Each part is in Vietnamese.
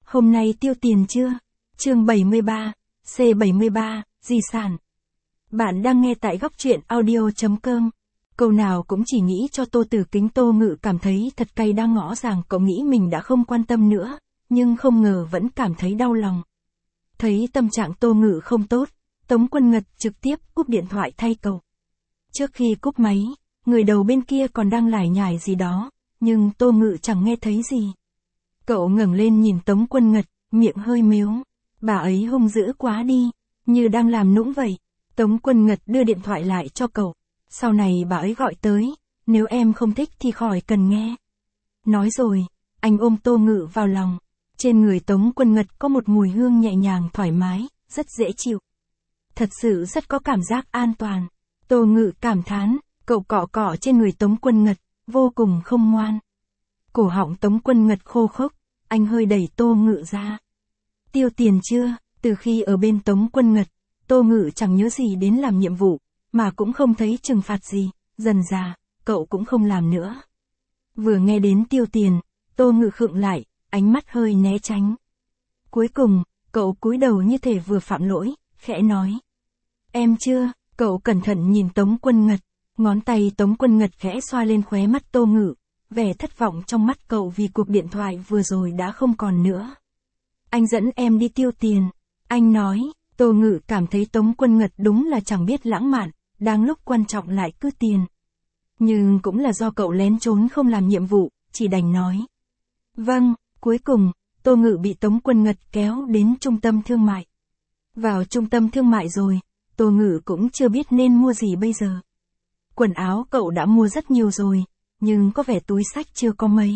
Hôm nay tiêu tiền chưa? Chương 73, C73, di sản. Bạn đang nghe tại góc truyện audio.com. Câu nào cũng chỉ nghĩ cho Tô Tử Kính. Tô Ngự cảm thấy thật cay đắng, ngõ rằng cậu nghĩ mình đã không quan tâm nữa, nhưng không ngờ vẫn cảm thấy đau lòng. Thấy tâm trạng Tô Ngự không tốt, Tống Quân Ngật trực tiếp cúp điện thoại thay cậu. Trước khi cúp máy, người đầu bên kia còn đang lải nhải gì đó, nhưng Tô Ngự chẳng nghe thấy gì. Cậu ngẩng lên nhìn Tống Quân Ngật, miệng hơi mếu. Bà ấy hung dữ quá đi, như đang làm nũng vậy. Tống Quân Ngật đưa điện thoại lại cho cậu. Sau này bà ấy gọi tới, nếu em không thích thì khỏi cần nghe. Nói rồi, anh ôm Tô Ngự vào lòng. Trên người Tống Quân Ngật có một mùi hương nhẹ nhàng thoải mái, rất dễ chịu. Thật sự rất có cảm giác an toàn. Tô Ngự cảm thán, cậu cọ cọ trên người Tống Quân Ngật, vô cùng không ngoan. Cổ họng Tống Quân Ngật khô khốc, anh hơi đẩy Tô Ngự ra. Tiêu tiền chưa? Từ khi ở bên Tống Quân Ngật, Tô Ngự chẳng nhớ gì đến làm nhiệm vụ, mà cũng không thấy trừng phạt gì, dần dà, cậu cũng không làm nữa. Vừa nghe đến tiêu tiền, Tô Ngự khựng lại, ánh mắt hơi né tránh. Cuối cùng, cậu cúi đầu như thể vừa phạm lỗi, khẽ nói. Em chưa? Cậu cẩn thận nhìn Tống Quân Ngật, ngón tay Tống Quân Ngật khẽ xoa lên khóe mắt Tô Ngự, vẻ thất vọng trong mắt cậu vì cuộc điện thoại vừa rồi đã không còn nữa. Anh dẫn em đi tiêu tiền, anh nói. Tô Ngự cảm thấy Tống Quân Ngật đúng là chẳng biết lãng mạn, đang lúc quan trọng lại cứ tiền. Nhưng cũng là do cậu lén trốn không làm nhiệm vụ, chỉ đành nói. Vâng, cuối cùng, Tô Ngự bị Tống Quân Ngật kéo đến trung tâm thương mại. Vào trung tâm thương mại rồi, Tô Ngự cũng chưa biết nên mua gì bây giờ. Quần áo cậu đã mua rất nhiều rồi, nhưng có vẻ túi xách chưa có mấy.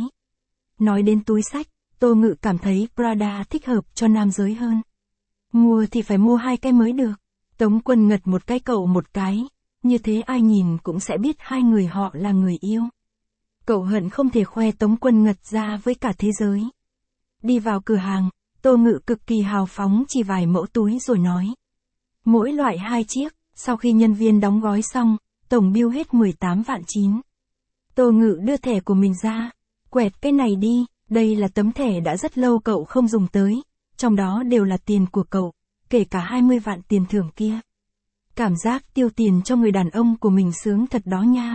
Nói đến túi xách, Tô Ngự cảm thấy Prada thích hợp cho nam giới hơn. Mua thì phải mua 2 cái mới được. Tống Quân Ngật một cái cậu một cái, như thế ai nhìn cũng sẽ biết hai người họ là người yêu. Cậu hận không thể khoe Tống Quân Ngật ra với cả thế giới. Đi vào cửa hàng, Tô Ngự cực kỳ hào phóng chỉ vài mẫu túi rồi nói. Mỗi loại 2 chiếc, sau khi nhân viên đóng gói xong, tổng bill hết 18 vạn 9. Tô Ngự đưa thẻ của mình ra. Quẹt cái này đi, đây là tấm thẻ đã rất lâu cậu không dùng tới, trong đó đều là tiền của cậu, kể cả 20 vạn tiền thưởng kia. Cảm giác tiêu tiền cho người đàn ông của mình sướng thật đó nha.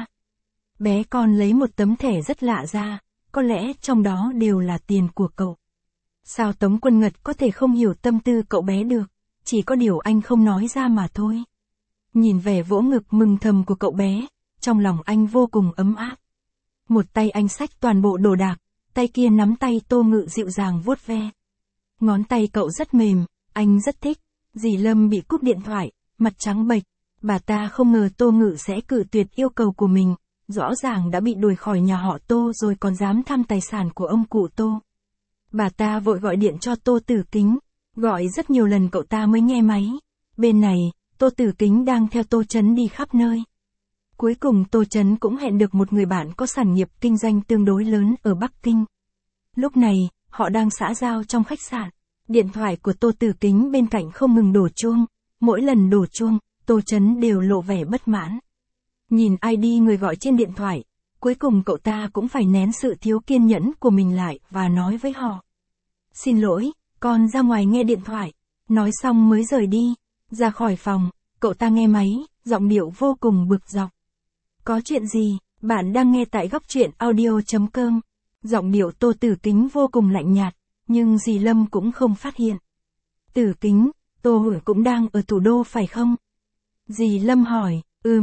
Bé con lấy một tấm thẻ rất lạ ra, có lẽ trong đó đều là tiền của cậu. Sao Tống Quân Ngật có thể không hiểu tâm tư cậu bé được, chỉ có điều anh không nói ra mà thôi. Nhìn vẻ vỗ ngực mừng thầm của cậu bé, trong lòng anh vô cùng ấm áp. Một tay anh xách toàn bộ đồ đạc, tay kia nắm tay Tô Ngự dịu dàng vuốt ve. Ngón tay cậu rất mềm, anh rất thích. Dì Lâm bị cúp điện thoại, mặt trắng bệch. Bà ta không ngờ Tô Ngự sẽ cự tuyệt yêu cầu của mình, rõ ràng đã bị đuổi khỏi nhà họ Tô rồi còn dám thăm tài sản của ông cụ Tô. Bà ta vội gọi điện cho Tô Tử Kính, gọi rất nhiều lần cậu ta mới nghe máy. Bên này, Tô Tử Kính đang theo Tô Chấn đi khắp nơi. Cuối cùng Tô Chấn cũng hẹn được một người bạn có sản nghiệp kinh doanh tương đối lớn ở Bắc Kinh. Lúc này, họ đang xã giao trong khách sạn. Điện thoại của Tô Tử Kính bên cạnh không ngừng đổ chuông. Mỗi lần đổ chuông, Tô Chấn đều lộ vẻ bất mãn. Nhìn ID người gọi trên điện thoại, cuối cùng cậu ta cũng phải nén sự thiếu kiên nhẫn của mình lại và nói với họ. Xin lỗi, con ra ngoài nghe điện thoại. Nói xong mới rời đi. Ra khỏi phòng, cậu ta nghe máy, giọng điệu vô cùng bực dọc. Có chuyện gì? Bạn đang nghe tại góc truyện audio.com. Giọng điệu Tô Tử Kính vô cùng lạnh nhạt, nhưng dì Lâm cũng không phát hiện. Tử Kính, Tô Hữu cũng đang ở thủ đô phải không? Dì Lâm hỏi,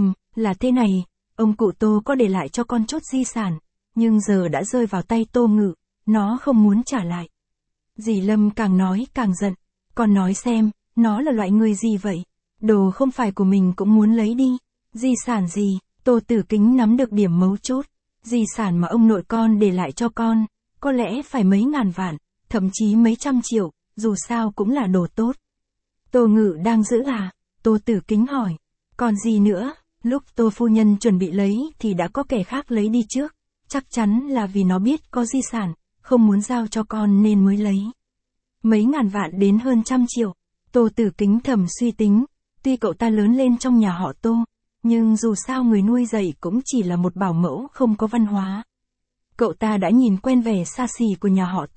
là thế này, ông cụ Tô có để lại cho con chốt di sản, nhưng giờ đã rơi vào tay Tô Ngự, nó không muốn trả lại. Dì Lâm càng nói càng giận, con nói xem, nó là loại người gì vậy? Đồ không phải của mình cũng muốn lấy đi. Di sản gì? Tô Tử Kính nắm được điểm mấu chốt. Di sản mà ông nội con để lại cho con, có lẽ phải mấy ngàn vạn, thậm chí mấy trăm triệu, dù sao cũng là đồ tốt. Tô Ngự đang giữ à? Tô Tử Kính hỏi. Còn gì nữa? Lúc Tô phu nhân chuẩn bị lấy thì đã có kẻ khác lấy đi trước, chắc chắn là vì nó biết có di sản, không muốn giao cho con nên mới lấy. Mấy ngàn vạn đến hơn trăm triệu. Tô Tử Kính thầm suy tính, tuy cậu ta lớn lên trong nhà họ Tô, nhưng dù sao người nuôi dạy cũng chỉ là một bảo mẫu không có văn hóa. Cậu ta đã nhìn quen vẻ xa xỉ của nhà họ Tô,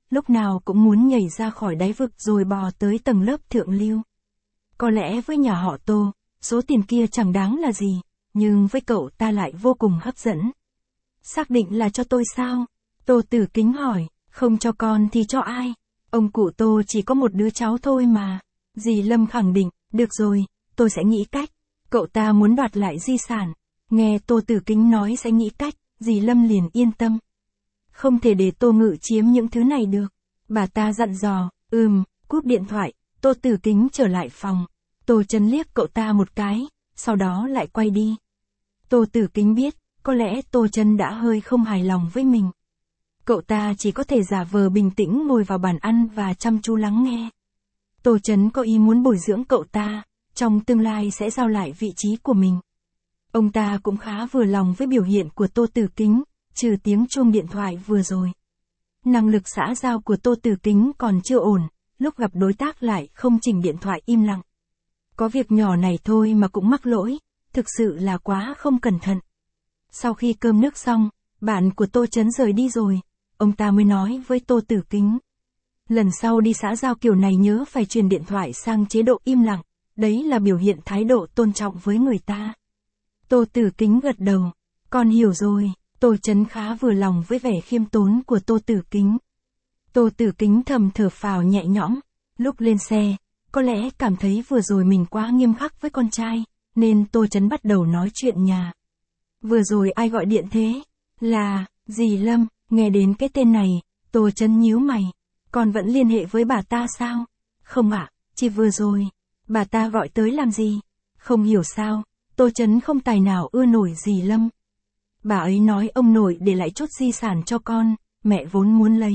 lúc nào cũng muốn nhảy ra khỏi đáy vực rồi bò tới tầng lớp thượng lưu. Có lẽ với nhà họ Tô, số tiền kia chẳng đáng là gì, nhưng với cậu ta lại vô cùng hấp dẫn. Xác định là cho tôi sao? Tô Tử Kính hỏi, không cho con thì cho ai? Ông cụ Tô chỉ có một đứa cháu thôi mà. Dì Lâm khẳng định, được rồi, tôi sẽ nghĩ cách. Cậu ta muốn đoạt lại di sản. Nghe Tô Tử Kính nói sẽ nghĩ cách, dì Lâm liền yên tâm. Không thể để Tô Ngự chiếm những thứ này được. Bà ta dặn dò, cúp điện thoại, Tô Tử Kính trở lại phòng. Tô Chấn liếc cậu ta một cái, sau đó lại quay đi. Tô Tử Kính biết, có lẽ Tô Chấn đã hơi không hài lòng với mình. Cậu ta chỉ có thể giả vờ bình tĩnh ngồi vào bàn ăn và chăm chú lắng nghe. Tô Chấn có ý muốn bồi dưỡng cậu ta, trong tương lai sẽ giao lại vị trí của mình. Ông ta cũng khá vừa lòng với biểu hiện của Tô Tử Kính, trừ tiếng chuông điện thoại vừa rồi. Năng lực xã giao của Tô Tử Kính còn chưa ổn, lúc gặp đối tác lại không chỉnh điện thoại im lặng. Có việc nhỏ này thôi mà cũng mắc lỗi, thực sự là quá không cẩn thận. Sau khi cơm nước xong, bạn của Tô Chấn rời đi rồi, ông ta mới nói với Tô Tử Kính. Lần sau đi xã giao kiểu này nhớ phải truyền điện thoại sang chế độ im lặng, đấy là biểu hiện thái độ tôn trọng với người ta. Tô Tử Kính gật đầu, con hiểu rồi. Tô Chấn khá vừa lòng với vẻ khiêm tốn của Tô Tử Kính. Tô Tử Kính thầm thở phào nhẹ nhõm, lúc lên xe, có lẽ cảm thấy vừa rồi mình quá nghiêm khắc với con trai, nên Tô Chấn bắt đầu nói chuyện nhà. Vừa rồi ai gọi điện thế? Là, dì Lâm. Nghe đến cái tên này, Tô Chấn nhíu mày. Con vẫn liên hệ với bà ta sao? Không ạ, chỉ vừa rồi. Bà ta gọi tới làm gì? Không hiểu sao, Tô Chấn không tài nào ưa nổi dì Lâm. Bà ấy nói ông nội để lại chút di sản cho con, mẹ vốn muốn lấy.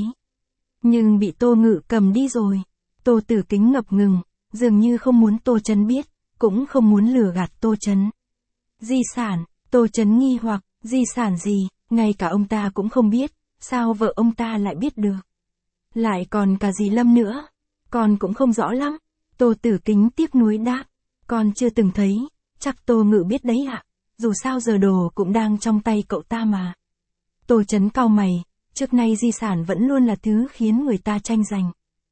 Nhưng bị Tô Ngự cầm đi rồi. Tô Tử Kính ngập ngừng, dường như không muốn Tô Chấn biết, cũng không muốn lừa gạt Tô Chấn. Di sản, Tô Chấn nghi hoặc, di sản gì, ngay cả ông ta cũng không biết, sao vợ ông ta lại biết được. Lại còn cả dì Lâm nữa, con cũng không rõ lắm. Tô Tử Kính tiếc nuối đáp, con chưa từng thấy, chắc Tô Ngự biết đấy ạ. Dù sao giờ đồ cũng đang trong tay cậu ta mà. Tô Chấn cau mày, trước nay di sản vẫn luôn là thứ khiến người ta tranh giành.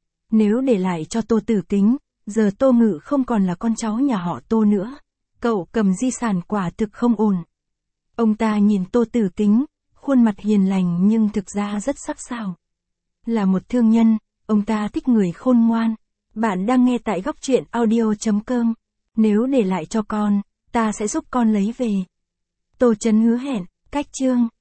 Nếu để lại cho Tô Tử Kính, giờ Tô Ngự không còn là con cháu nhà họ Tô nữa. Cậu cầm di sản quả thực không ổn. Ông ta nhìn Tô Tử Kính, khuôn mặt hiền lành nhưng thực ra rất sắc sảo. Là một thương nhân, ông ta thích người khôn ngoan. Bạn đang nghe tại góc truyện audio.com. Nếu để lại cho con, ta sẽ giúp con lấy về. Tô Chấn hứa hẹn, cách chương.